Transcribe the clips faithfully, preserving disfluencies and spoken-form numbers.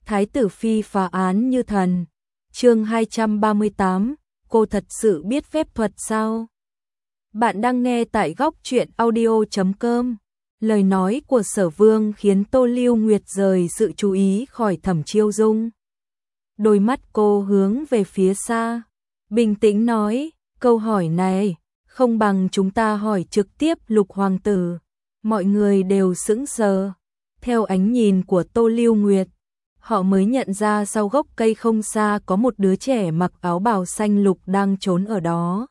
Thái tử phi phá án như thần. Chương hai trăm ba mươi tám, cô thật sự biết phép thuật sao? Bạn đang nghe tại góc truyện audio chấm com. Lời nói của Sở Vương khiến Tô Lưu Nguyệt rời sự chú ý khỏi Thẩm Chiêu Dung. Đôi mắt cô hướng về phía xa, bình tĩnh nói, câu hỏi này không bằng chúng ta hỏi trực tiếp Lục hoàng tử. Mọi người đều sững sờ. Theo ánh nhìn của Tô Lưu Nguyệt, họ mới nhận ra sau gốc cây không xa có một đứa trẻ mặc áo bào xanh lục đang trốn ở đó.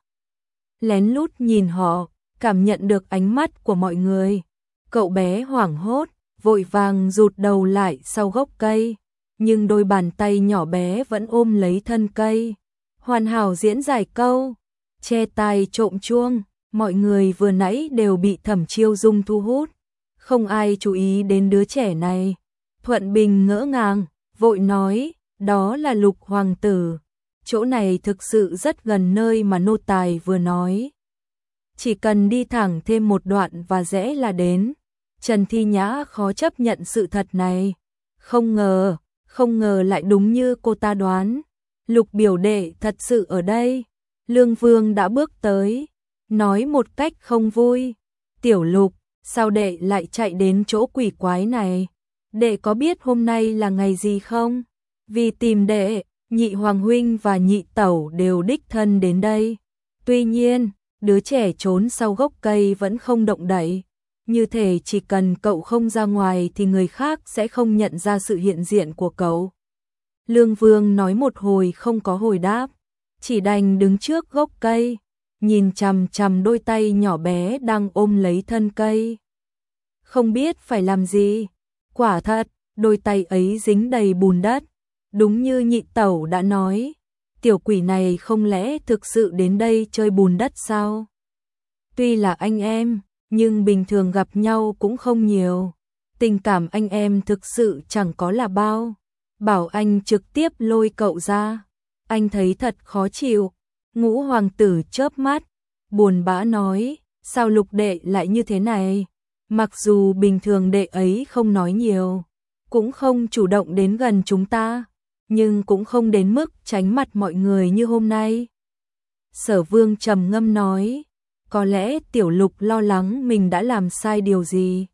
Lén lút nhìn họ, cảm nhận được ánh mắt của mọi người. Cậu bé hoảng hốt, vội vàng rụt đầu lại sau gốc cây, nhưng đôi bàn tay nhỏ bé vẫn ôm lấy thân cây. Hoàn hảo diễn giải câu, che tai trộm chuông, mọi người vừa nãy đều bị Thẩm Chiêu Dung thu hút. Không ai chú ý đến đứa trẻ này. Thuận Bình ngỡ ngàng, vội nói, đó là Lục hoàng tử. Chỗ này thực sự rất gần nơi mà nô tài vừa nói. Chỉ cần đi thẳng thêm một đoạn và rẽ là đến. Trần Thi Nhã khó chấp nhận sự thật này. Không ngờ, không ngờ lại đúng như cô ta đoán. Lục biểu đệ thật sự ở đây. Lương Vương đã bước tới, nói một cách không vui. Tiểu Lục, sao đệ lại chạy đến chỗ quỷ quái này? Đệ có biết hôm nay là ngày gì không? Vì tìm đệ, nhị hoàng huynh và nhị tẩu đều đích thân đến đây. Tuy nhiên, đứa trẻ trốn sau gốc cây vẫn không động đậy. Như thể chỉ cần cậu không ra ngoài thì người khác sẽ không nhận ra sự hiện diện của cậu. Lương Vương nói một hồi không có hồi đáp, chỉ đành đứng trước gốc cây, nhìn chằm chằm đôi tay nhỏ bé đang ôm lấy thân cây. Không biết phải làm gì. Quả thật, đôi tay ấy dính đầy bùn đất. Đúng như nhị tẩu đã nói, tiểu quỷ này không lẽ thực sự đến đây chơi bùn đất sao? Tuy là anh em, nhưng bình thường gặp nhau cũng không nhiều. Tình cảm anh em thực sự chẳng có là bao. Bảo anh trực tiếp lôi cậu ra. Anh thấy thật khó chịu. Ngũ hoàng tử chớp mắt, buồn bã nói, sao Lục đệ lại như thế này? Mặc dù bình thường đệ ấy không nói nhiều, cũng không chủ động đến gần chúng ta, nhưng cũng không đến mức tránh mặt mọi người như hôm nay. Sở Vương trầm ngâm nói, có lẽ Tiểu Lục lo lắng mình đã làm sai điều gì,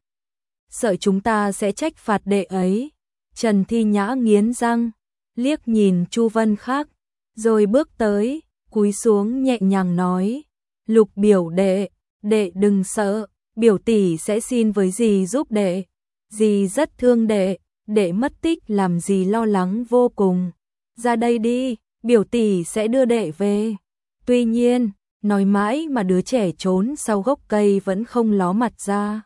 sợ chúng ta sẽ trách phạt đệ ấy. Trần Thi Nhã nghiến răng, liếc nhìn Chu Vân Khắc, rồi bước tới, cúi xuống nhẹ nhàng nói, Lục biểu đệ, đệ đừng sợ. Biểu tỷ sẽ xin với dì giúp đệ. Dì rất thương đệ, đệ mất tích làm dì lo lắng vô cùng. Ra đây đi, biểu tỷ sẽ đưa đệ về. Tuy nhiên, nói mãi mà đứa trẻ trốn sau gốc cây vẫn không ló mặt ra.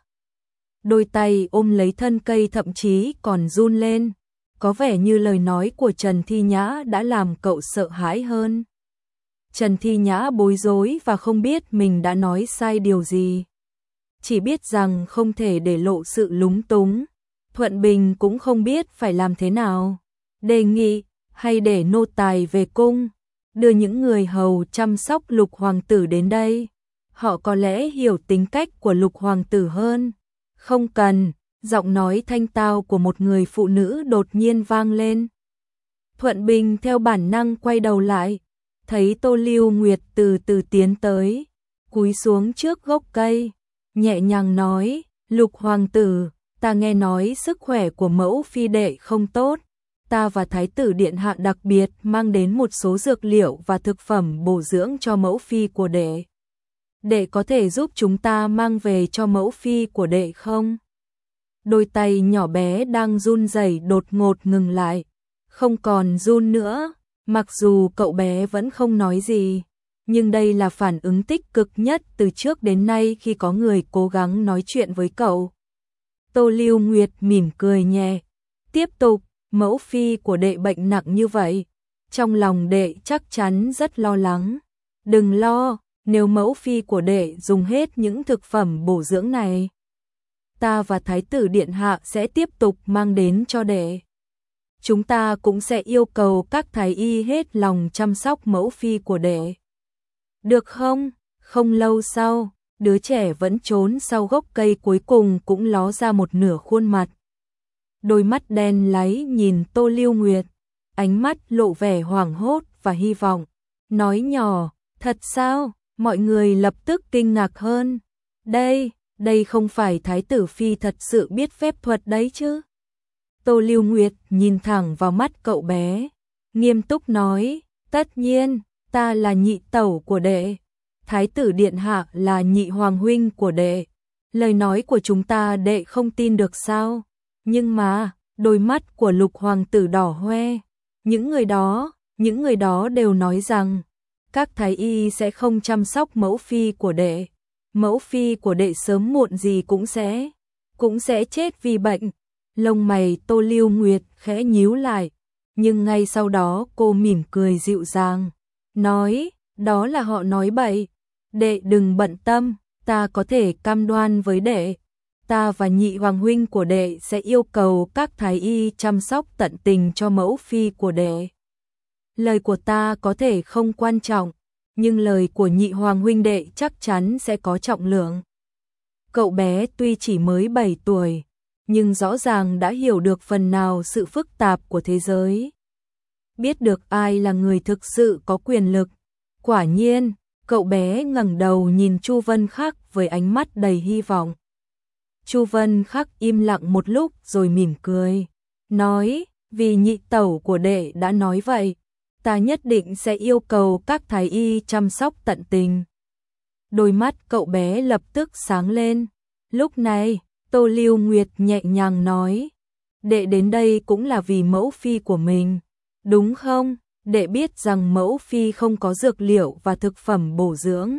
Đôi tay ôm lấy thân cây thậm chí còn run lên. Có vẻ như lời nói của Trần Thi Nhã đã làm cậu sợ hãi hơn. Trần Thi Nhã bối rối và không biết mình đã nói sai điều gì. Chỉ biết rằng không thể để lộ sự lúng túng. Thuận Bình cũng không biết phải làm thế nào. Đề nghị, hay để nô tài về cung, đưa những người hầu chăm sóc Lục hoàng tử đến đây. Họ có lẽ hiểu tính cách của Lục hoàng tử hơn. Không cần, giọng nói thanh tao của một người phụ nữ đột nhiên vang lên. Thuận Bình theo bản năng quay đầu lại, thấy Tô Lưu Nguyệt từ từ tiến tới, cúi xuống trước gốc cây. Nhẹ nhàng nói, Lục hoàng tử, ta nghe nói sức khỏe của mẫu phi đệ không tốt. Ta và thái tử điện hạ đặc biệt mang đến một số dược liệu và thực phẩm bổ dưỡng cho mẫu phi của đệ. Đệ có thể giúp chúng ta mang về cho mẫu phi của đệ không? Đôi tay nhỏ bé đang run rẩy đột ngột ngừng lại. Không còn run nữa, mặc dù cậu bé vẫn không nói gì. Nhưng đây là phản ứng tích cực nhất từ trước đến nay khi có người cố gắng nói chuyện với cậu. Tô Lưu Nguyệt mỉm cười nhẹ. Tiếp tục, mẫu phi của đệ bệnh nặng như vậy. Trong lòng đệ chắc chắn rất lo lắng. Đừng lo, nếu mẫu phi của đệ dùng hết những thực phẩm bổ dưỡng này, ta và thái tử điện hạ sẽ tiếp tục mang đến cho đệ. Chúng ta cũng sẽ yêu cầu các thái y hết lòng chăm sóc mẫu phi của đệ. Được không? Không lâu sau, đứa trẻ vẫn trốn sau gốc cây cuối cùng cũng ló ra một nửa khuôn mặt. đôi mắt đen láy nhìn Tô Lưu Nguyệt, ánh mắt lộ vẻ hoảng hốt và hy vọng, nói nhỏ, thật sao? Mọi người lập tức kinh ngạc hơn. Đây, đây không phải Thái tử Phi thật sự biết phép thuật đấy chứ? Tô Lưu Nguyệt nhìn thẳng vào mắt cậu bé, nghiêm túc nói, tất nhiên, ta là nhị tẩu của đệ. Thái tử điện hạ là nhị hoàng huynh của đệ. Lời nói của chúng ta đệ không tin được sao? Nhưng mà, đôi mắt của Lục hoàng tử đỏ hoe. Những người đó, những người đó đều nói rằng các thái y sẽ không chăm sóc mẫu phi của đệ. Mẫu phi của đệ sớm muộn gì cũng sẽ cũng sẽ chết vì bệnh. Lông mày Tô Lưu Nguyệt khẽ nhíu lại, nhưng ngay sau đó cô mỉm cười dịu dàng, nói, đó là họ nói bậy, đệ đừng bận tâm, ta có thể cam đoan với đệ, ta và nhị hoàng huynh của đệ sẽ yêu cầu các thái y chăm sóc tận tình cho mẫu phi của đệ. Lời của ta có thể không quan trọng, nhưng lời của nhị hoàng huynh đệ chắc chắn sẽ có trọng lượng. Cậu bé tuy chỉ mới bảy tuổi, nhưng rõ ràng đã hiểu được phần nào sự phức tạp của thế giới. Biết được ai là người thực sự có quyền lực. Quả nhiên, cậu bé ngẩng đầu nhìn Chu Vân Khắc với ánh mắt đầy hy vọng. Chu Vân Khắc im lặng một lúc rồi mỉm cười, nói, vì nhị tẩu của đệ đã nói vậy, ta nhất định sẽ yêu cầu các thái y chăm sóc tận tình. Đôi mắt cậu bé lập tức sáng lên. Lúc này, Tô Lưu Nguyệt nhẹ nhàng nói, đệ đến đây cũng là vì mẫu phi của mình, đúng không? Đệ biết rằng mẫu phi không có dược liệu và thực phẩm bổ dưỡng,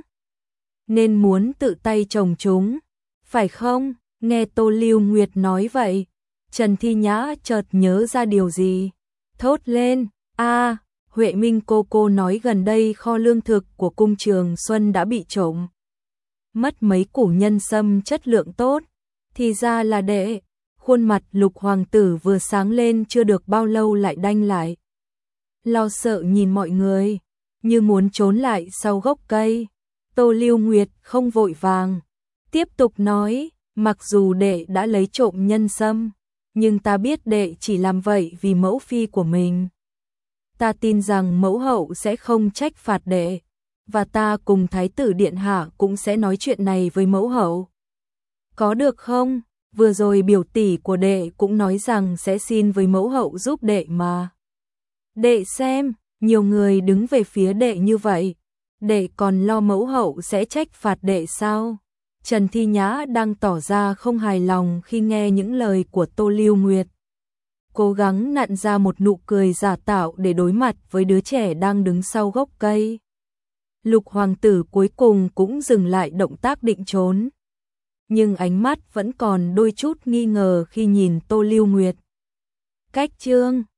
nên muốn tự tay trồng chúng, phải không? Nghe Tô Lưu Nguyệt nói vậy, Trần Thi Nhã chợt nhớ ra điều gì, thốt lên, a, Huệ Minh cô cô nói gần đây kho lương thực của cung Trường Xuân đã bị trộm. Mất mấy củ nhân sâm chất lượng tốt, thì ra là đệ. Khuôn mặt Lục hoàng tử vừa sáng lên chưa được bao lâu lại đanh lại. Lo sợ nhìn mọi người, như muốn trốn lại sau gốc cây. Tô Lưu Nguyệt không vội vàng, tiếp tục nói, mặc dù đệ đã lấy trộm nhân sâm, nhưng ta biết đệ chỉ làm vậy vì mẫu phi của mình. Ta tin rằng mẫu hậu sẽ không trách phạt đệ, và ta cùng Thái tử điện hạ cũng sẽ nói chuyện này với mẫu hậu. Có được không? Vừa rồi biểu tỷ của đệ cũng nói rằng sẽ xin với mẫu hậu giúp đệ mà. Đệ xem, nhiều người đứng về phía đệ như vậy, đệ còn lo mẫu hậu sẽ trách phạt đệ sao? Trần Thi Nhã đang tỏ ra không hài lòng khi nghe những lời của Tô Lưu Nguyệt. Cố gắng nặn ra một nụ cười giả tạo để đối mặt với đứa trẻ đang đứng sau gốc cây. Lục hoàng tử cuối cùng cũng dừng lại động tác định trốn, nhưng ánh mắt vẫn còn đôi chút nghi ngờ khi nhìn Tô Lưu Nguyệt. Cách chương